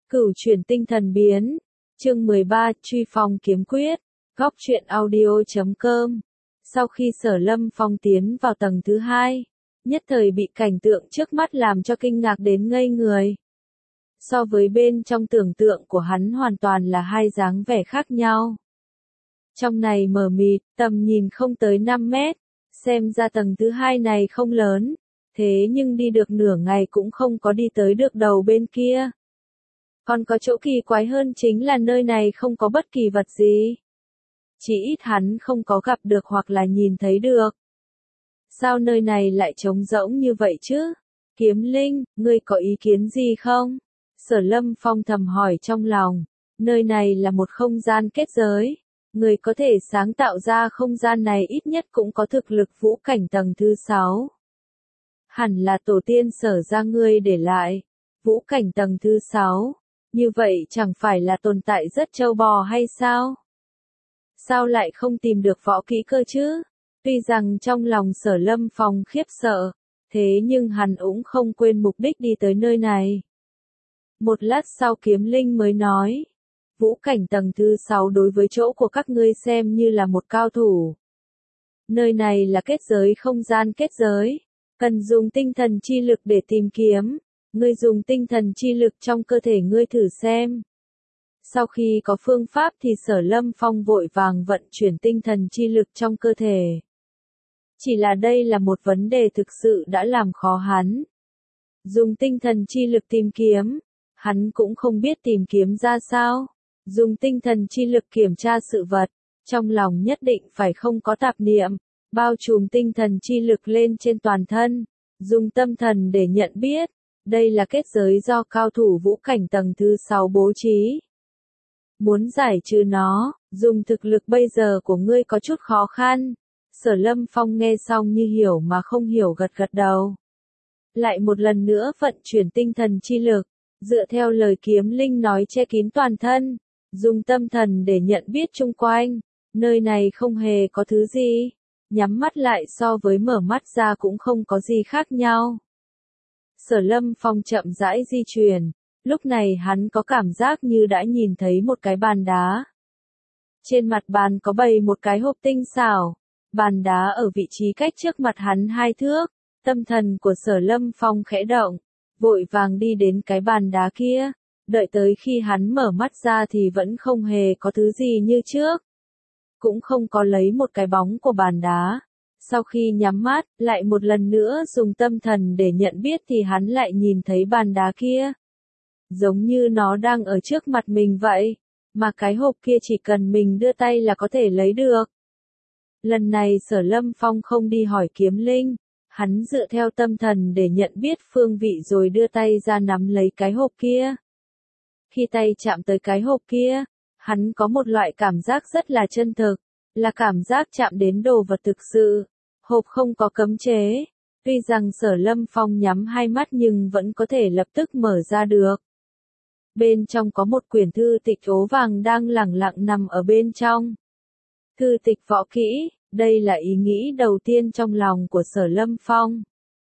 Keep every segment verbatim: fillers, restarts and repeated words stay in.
Cửu chuyển tinh thần biến. Chương mười ba, Truy phong kiếm quyết. Góc truyện audio chấm com. Sau khi Sở Lâm Phong tiến vào tầng thứ hai, nhất thời bị cảnh tượng trước mắt làm cho kinh ngạc đến ngây người. So với bên trong tưởng tượng của hắn hoàn toàn là hai dáng vẻ khác nhau. Trong này mờ mịt, tầm nhìn không tới năm mét, xem ra tầng thứ hai này không lớn, thế nhưng đi được nửa ngày cũng không có đi tới được đầu bên kia. Còn có chỗ kỳ quái hơn chính là nơi này không có bất kỳ vật gì. Chỉ ít hắn không có gặp được hoặc là nhìn thấy được. Sao nơi này lại trống rỗng như vậy chứ? Kiếm Linh, ngươi có ý kiến gì không? Sở Lâm Phong thầm hỏi trong lòng. Nơi này là một không gian kết giới. Người có thể sáng tạo ra không gian này ít nhất cũng có thực lực vũ cảnh tầng thứ sáu. Hẳn là tổ tiên Sở ra ngươi để lại. Vũ cảnh tầng thứ sáu. Như vậy chẳng phải là tồn tại rất trâu bò hay sao? Sao lại không tìm được võ kỹ cơ chứ? Tuy rằng trong lòng Sở Lâm Phong khiếp sợ, thế nhưng hắn cũng không quên mục đích đi tới nơi này. Một lát sau Kiếm Linh mới nói, vũ cảnh tầng thứ sáu đối với chỗ của các ngươi xem như là một cao thủ. Nơi này là kết giới không gian kết giới, cần dùng tinh thần chi lực để tìm kiếm, ngươi dùng tinh thần chi lực trong cơ thể ngươi thử xem. Sau khi có phương pháp thì Sở Lâm Phong vội vàng vận chuyển tinh thần chi lực trong cơ thể. Chỉ là đây là một vấn đề thực sự đã làm khó hắn. Dùng tinh thần chi lực tìm kiếm, hắn cũng không biết tìm kiếm ra sao. Dùng tinh thần chi lực kiểm tra sự vật, trong lòng nhất định phải không có tạp niệm, bao trùm tinh thần chi lực lên trên toàn thân, dùng tâm thần để nhận biết. Đây là kết giới do cao thủ vũ cảnh tầng thứ sáu bố trí. Muốn giải trừ nó, dùng thực lực bây giờ của ngươi có chút khó khăn. Sở Lâm Phong nghe xong như hiểu mà không hiểu gật gật đầu. Lại một lần nữa vận chuyển tinh thần chi lực, dựa theo lời Kiếm Linh nói che kín toàn thân, dùng tâm thần để nhận biết chung quanh, nơi này không hề có thứ gì, nhắm mắt lại so với mở mắt ra cũng không có gì khác nhau. Sở Lâm Phong chậm rãi di chuyển, lúc này hắn có cảm giác như đã nhìn thấy một cái bàn đá. Trên mặt bàn có bày một cái hộp tinh xảo, bàn đá ở vị trí cách trước mặt hắn hai thước, tâm thần của Sở Lâm Phong khẽ động, vội vàng đi đến cái bàn đá kia, đợi tới khi hắn mở mắt ra thì vẫn không hề có thứ gì như trước. Cũng không có lấy một cái bóng của bàn đá. Sau khi nhắm mắt, lại một lần nữa dùng tâm thần để nhận biết thì hắn lại nhìn thấy bàn đá kia. Giống như nó đang ở trước mặt mình vậy, mà cái hộp kia chỉ cần mình đưa tay là có thể lấy được. Lần này Sở Lâm Phong không đi hỏi Kiếm Linh, hắn dựa theo tâm thần để nhận biết phương vị rồi đưa tay ra nắm lấy cái hộp kia. Khi tay chạm tới cái hộp kia, hắn có một loại cảm giác rất là chân thực, là cảm giác chạm đến đồ vật thực sự. Hộp không có cấm chế, tuy rằng Sở Lâm Phong nhắm hai mắt nhưng vẫn có thể lập tức mở ra được. Bên trong có một quyển thư tịch ố vàng đang lẳng lặng nằm ở bên trong. Thư tịch võ kỹ, đây là ý nghĩ đầu tiên trong lòng của Sở Lâm Phong.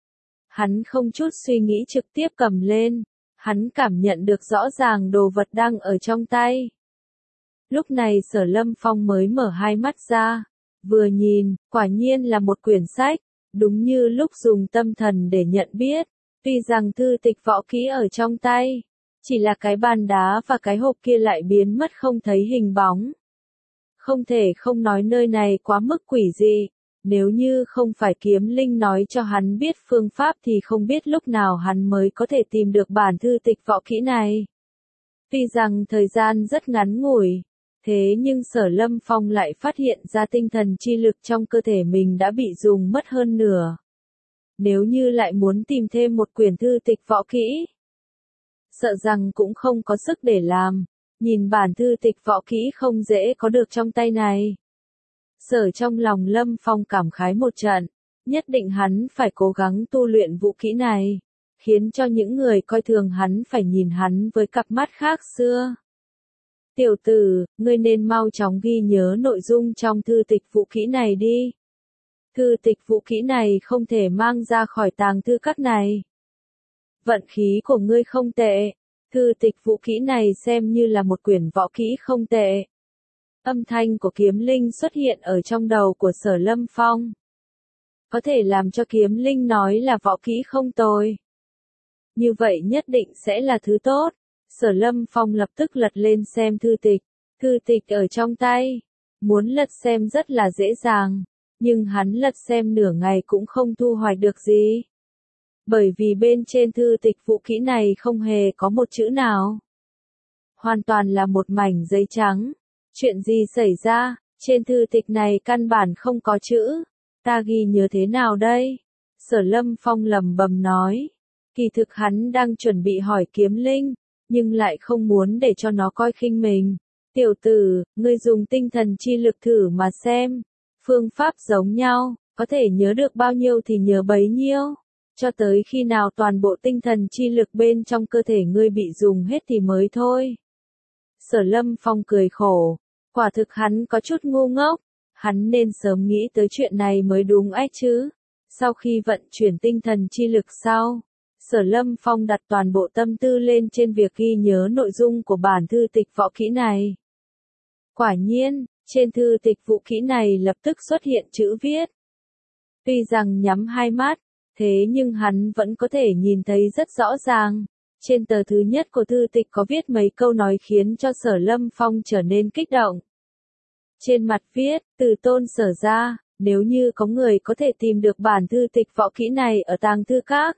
Hắn không chút suy nghĩ trực tiếp cầm lên, hắn cảm nhận được rõ ràng đồ vật đang ở trong tay. Lúc này Sở Lâm Phong mới mở hai mắt ra, vừa nhìn, quả nhiên là một quyển sách, đúng như lúc dùng tâm thần để nhận biết, tuy rằng thư tịch võ kỹ ở trong tay, chỉ là cái bàn đá và cái hộp kia lại biến mất không thấy hình bóng. Không thể không nói nơi này quá mức quỷ dị, nếu như không phải Kiếm Linh nói cho hắn biết phương pháp thì không biết lúc nào hắn mới có thể tìm được bản thư tịch võ kỹ này. Tuy rằng thời gian rất ngắn ngủi, thế nhưng Sở Lâm Phong lại phát hiện ra tinh thần chi lực trong cơ thể mình đã bị dùng mất hơn nửa. Nếu như lại muốn tìm thêm một quyển thư tịch võ kỹ, sợ rằng cũng không có sức để làm, nhìn bản thư tịch võ kỹ không dễ có được trong tay này. Sở trong lòng Lâm Phong cảm khái một trận, nhất định hắn phải cố gắng tu luyện vũ kỹ này, khiến cho những người coi thường hắn phải nhìn hắn với cặp mắt khác xưa. Tiểu tử, ngươi nên mau chóng ghi nhớ nội dung trong thư tịch vũ kỹ này đi. Thư tịch vũ kỹ này không thể mang ra khỏi tàng thư các này. Vận khí của ngươi không tệ, Thư tịch vũ kỹ này xem như là một quyển võ kỹ không tệ. Âm thanh của kiếm linh xuất hiện ở trong đầu của Sở Lâm Phong. Có thể làm cho kiếm linh nói là võ kỹ không tồi. Như vậy nhất định sẽ là thứ tốt. Sở Lâm Phong lập tức lật lên xem thư tịch. Thư tịch ở trong tay. Muốn lật xem rất là dễ dàng. Nhưng hắn lật xem nửa ngày cũng không thu hoạch được gì. Bởi vì bên trên thư tịch vũ kỹ này không hề có một chữ nào. Hoàn toàn là một mảnh giấy trắng. Chuyện gì xảy ra? Trên thư tịch này căn bản không có chữ. Ta ghi nhớ thế nào đây? Sở Lâm Phong lẩm bẩm nói. Kỳ thực hắn đang chuẩn bị hỏi kiếm linh, nhưng lại không muốn để cho nó coi khinh mình. Tiểu tử, ngươi dùng tinh thần chi lực thử mà xem. Phương pháp giống nhau, có thể nhớ được bao nhiêu thì nhớ bấy nhiêu. Cho tới khi nào toàn bộ tinh thần chi lực bên trong cơ thể ngươi bị dùng hết thì mới thôi. Sở Lâm Phong cười khổ. Quả thực hắn có chút ngu ngốc. Hắn nên sớm nghĩ tới chuyện này mới đúng ấy chứ. Sau khi vận chuyển tinh thần chi lực sau, Sở Lâm Phong đặt toàn bộ tâm tư lên trên việc ghi nhớ nội dung của bản thư tịch võ kỹ này. Quả nhiên, trên thư tịch vũ kỹ này lập tức xuất hiện chữ viết. Tuy rằng nhắm hai mắt, thế nhưng hắn vẫn có thể nhìn thấy rất rõ ràng. Trên tờ thứ nhất của thư tịch có viết mấy câu nói khiến cho Sở Lâm Phong trở nên kích động. Trên mặt viết, từ tôn Sở ra, nếu như có người có thể tìm được bản thư tịch võ kỹ này ở tàng thư các.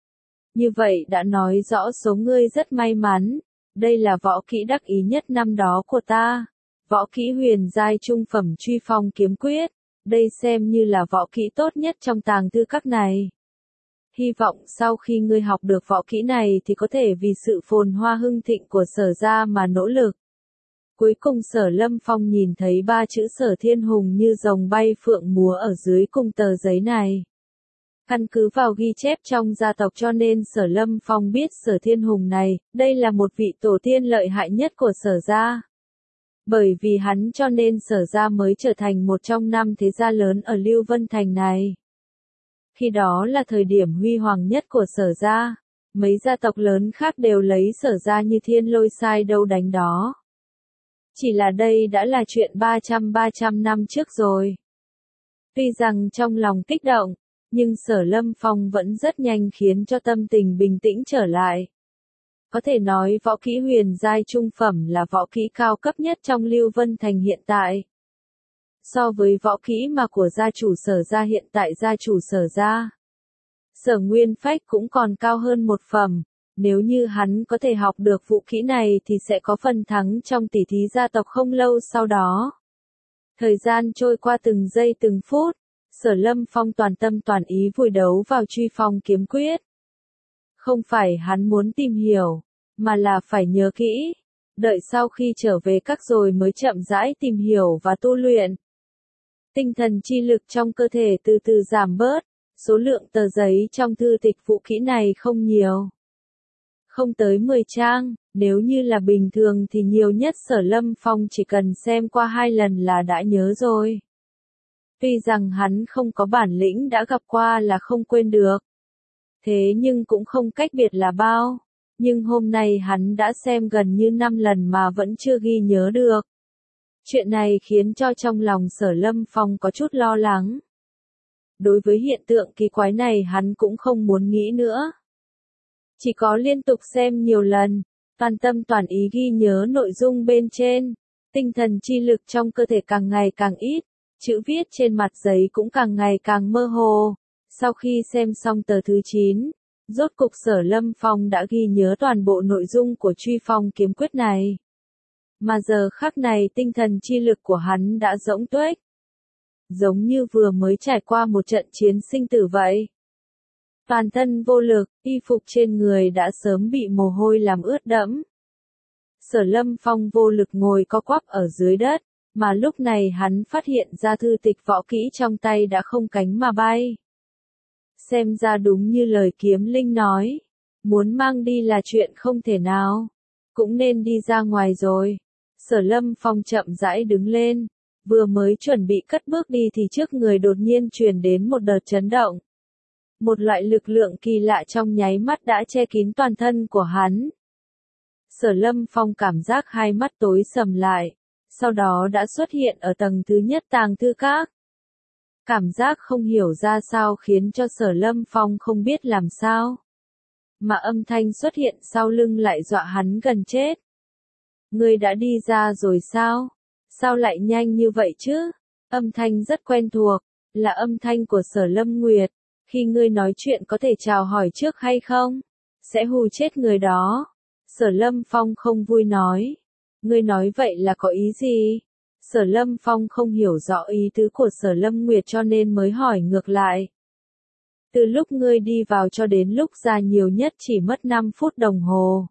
Như vậy đã nói rõ số ngươi rất may mắn, đây là võ kỹ đắc ý nhất năm đó của ta. Võ kỹ huyền giai trung phẩm truy phong kiếm quyết, đây xem như là võ kỹ tốt nhất trong tàng thư các này. Hy vọng sau khi ngươi học được võ kỹ này thì có thể vì sự phồn hoa hưng thịnh của Sở gia mà nỗ lực. Cuối cùng Sở Lâm Phong nhìn thấy ba chữ Sở Thiên Hùng như rồng bay phượng múa ở dưới cùng tờ giấy này. Căn cứ vào ghi chép trong gia tộc cho nên Sở Lâm Phong biết Sở Thiên Hùng này, đây là một vị tổ tiên lợi hại nhất của Sở gia. Bởi vì hắn cho nên Sở gia mới trở thành một trong năm thế gia lớn ở Lưu Vân Thành này. Khi đó là thời điểm huy hoàng nhất của Sở gia, mấy gia tộc lớn khác đều lấy Sở gia như thiên lôi sai đâu đánh đó. Chỉ là đây đã là chuyện ba trăm ba trăm năm trước rồi. Tuy rằng trong lòng kích động, nhưng Sở Lâm Phong vẫn rất nhanh khiến cho tâm tình bình tĩnh trở lại. Có thể nói võ kỹ huyền giai trung phẩm là võ kỹ cao cấp nhất trong Lưu Vân Thành hiện tại. So với võ kỹ mà của gia chủ Sở gia hiện tại gia chủ Sở gia, Sở Nguyên Phách cũng còn cao hơn một phẩm. Nếu như hắn có thể học được vũ kỹ này thì sẽ có phần thắng trong tỷ thí gia tộc không lâu sau đó. Thời gian trôi qua từng giây từng phút, Sở Lâm Phong toàn tâm toàn ý vùi đấu vào truy phong kiếm quyết. Không phải hắn muốn tìm hiểu, mà là phải nhớ kỹ. Đợi sau khi trở về các rồi mới chậm rãi tìm hiểu và tu luyện. Tinh thần chi lực trong cơ thể từ từ giảm bớt, số lượng tờ giấy trong thư tịch vũ kỹ này không nhiều. Không tới mười trang, nếu như là bình thường thì nhiều nhất Sở Lâm Phong chỉ cần xem qua hai lần là đã nhớ rồi. Tuy rằng hắn không có bản lĩnh đã gặp qua là không quên được. Thế nhưng cũng không cách biệt là bao. Nhưng hôm nay hắn đã xem gần như năm lần mà vẫn chưa ghi nhớ được. Chuyện này khiến cho trong lòng Sở Lâm Phong có chút lo lắng. Đối với hiện tượng kỳ quái này hắn cũng không muốn nghĩ nữa. Chỉ có liên tục xem nhiều lần, toàn tâm toàn ý ghi nhớ nội dung bên trên, tinh thần chi lực trong cơ thể càng ngày càng ít, chữ viết trên mặt giấy cũng càng ngày càng mơ hồ. Sau khi xem xong tờ thứ chín, rốt cục Sở Lâm Phong đã ghi nhớ toàn bộ nội dung của truy phong kiếm quyết này. Mà giờ khắc này tinh thần chi lực của hắn đã rỗng tuếch. Giống như vừa mới trải qua một trận chiến sinh tử vậy. Toàn thân vô lực, y phục trên người đã sớm bị mồ hôi làm ướt đẫm. Sở Lâm Phong vô lực ngồi co quắp ở dưới đất, mà lúc này hắn phát hiện ra thư tịch võ kỹ trong tay đã không cánh mà bay. Xem ra đúng như lời kiếm linh nói, muốn mang đi là chuyện không thể nào, cũng nên đi ra ngoài rồi. Sở Lâm Phong chậm rãi đứng lên, vừa mới chuẩn bị cất bước đi thì trước người đột nhiên truyền đến một đợt chấn động. Một loại lực lượng kỳ lạ trong nháy mắt đã che kín toàn thân của hắn. Sở Lâm Phong cảm giác hai mắt tối sầm lại, sau đó đã xuất hiện ở tầng thứ nhất tàng thư các. Cảm giác không hiểu ra sao khiến cho Sở Lâm Phong không biết làm sao. Mà âm thanh xuất hiện sau lưng lại dọa hắn gần chết. Ngươi đã đi ra rồi sao? Sao lại nhanh như vậy chứ? Âm thanh rất quen thuộc, là âm thanh của Sở Lâm Nguyệt. Khi ngươi nói chuyện có thể chào hỏi trước hay không? Sẽ hù chết người đó. Sở Lâm Phong không vui nói. Ngươi nói vậy là có ý gì? Sở Lâm Phong không hiểu rõ ý tứ của Sở Lâm Nguyệt cho nên mới hỏi ngược lại. Từ lúc ngươi đi vào cho đến lúc ra nhiều nhất chỉ mất năm phút đồng hồ.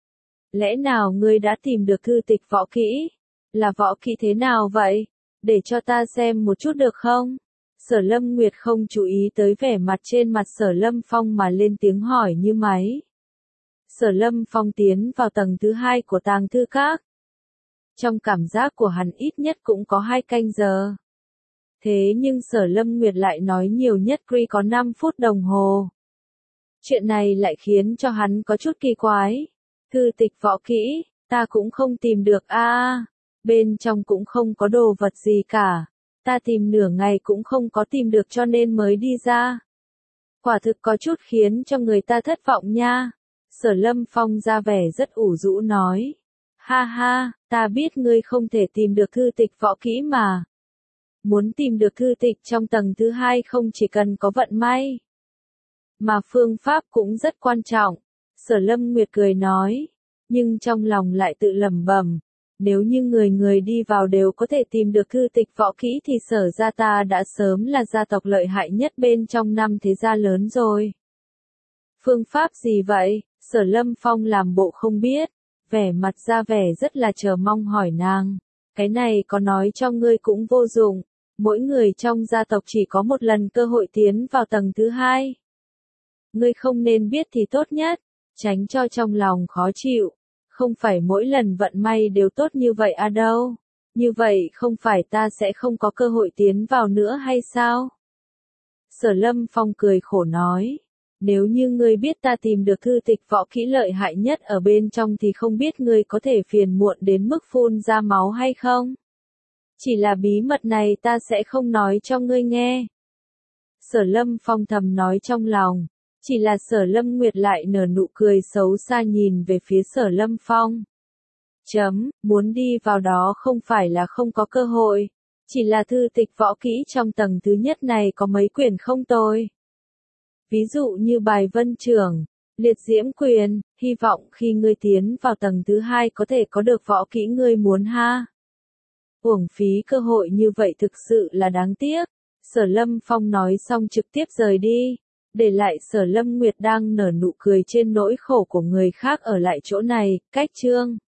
Lẽ nào ngươi đã tìm được thư tịch võ kỹ? Là võ kỹ thế nào vậy? Để cho ta xem một chút được không? Sở Lâm Nguyệt không chú ý tới vẻ mặt trên mặt Sở Lâm Phong mà lên tiếng hỏi như máy. Sở Lâm Phong tiến vào tầng thứ hai của tàng thư các. Trong cảm giác của hắn ít nhất cũng có hai canh giờ. Thế nhưng Sở Lâm Nguyệt lại nói nhiều nhất quy có năm phút đồng hồ. Chuyện này lại khiến cho hắn có chút kỳ quái. Thư tịch võ kỹ, ta cũng không tìm được a, à, bên trong cũng không có đồ vật gì cả. Ta tìm nửa ngày cũng không có tìm được cho nên mới đi ra. Quả thực có chút khiến cho người ta thất vọng nha. Sở Lâm Phong ra vẻ rất ủ rũ nói. Ha ha, ta biết ngươi không thể tìm được thư tịch võ kỹ mà. Muốn tìm được thư tịch trong tầng thứ hai không chỉ cần có vận may, mà phương pháp cũng rất quan trọng. Sở Lâm Nguyệt cười nói, nhưng trong lòng lại tự lẩm bẩm, nếu như người người đi vào đều có thể tìm được thư tịch võ kỹ thì Sở gia ta đã sớm là gia tộc lợi hại nhất bên trong năm thế gia lớn rồi. Phương pháp gì vậy? Sở Lâm Phong làm bộ không biết, vẻ mặt ra vẻ rất là chờ mong hỏi nàng. Cái này có nói cho ngươi cũng vô dụng, mỗi người trong gia tộc chỉ có một lần cơ hội tiến vào tầng thứ hai. Ngươi không nên biết thì tốt nhất, tránh cho trong lòng khó chịu. Không phải mỗi lần vận may đều tốt như vậy à đâu. Như vậy không phải ta sẽ không có cơ hội tiến vào nữa hay sao? Sở Lâm Phong cười khổ nói. Nếu như ngươi biết ta tìm được thư tịch võ kỹ lợi hại nhất ở bên trong thì không biết ngươi có thể phiền muộn đến mức phun ra máu hay không? Chỉ là bí mật này ta sẽ không nói cho ngươi nghe. Sở Lâm Phong thầm nói trong lòng. Chỉ là Sở Lâm Nguyệt lại nở nụ cười xấu xa nhìn về phía Sở Lâm Phong. Chấm, muốn đi vào đó không phải là không có cơ hội. Chỉ là thư tịch võ kỹ trong tầng thứ nhất này có mấy quyển không tồi. Ví dụ như bài vân trưởng, liệt diễm quyền, hy vọng khi ngươi tiến vào tầng thứ hai có thể có được võ kỹ ngươi muốn ha. Uổng phí cơ hội như vậy thực sự là đáng tiếc. Sở Lâm Phong nói xong trực tiếp rời đi, để lại Sở Lâm Nguyệt đang nở nụ cười trên nỗi khổ của người khác ở lại chỗ này, cách chương.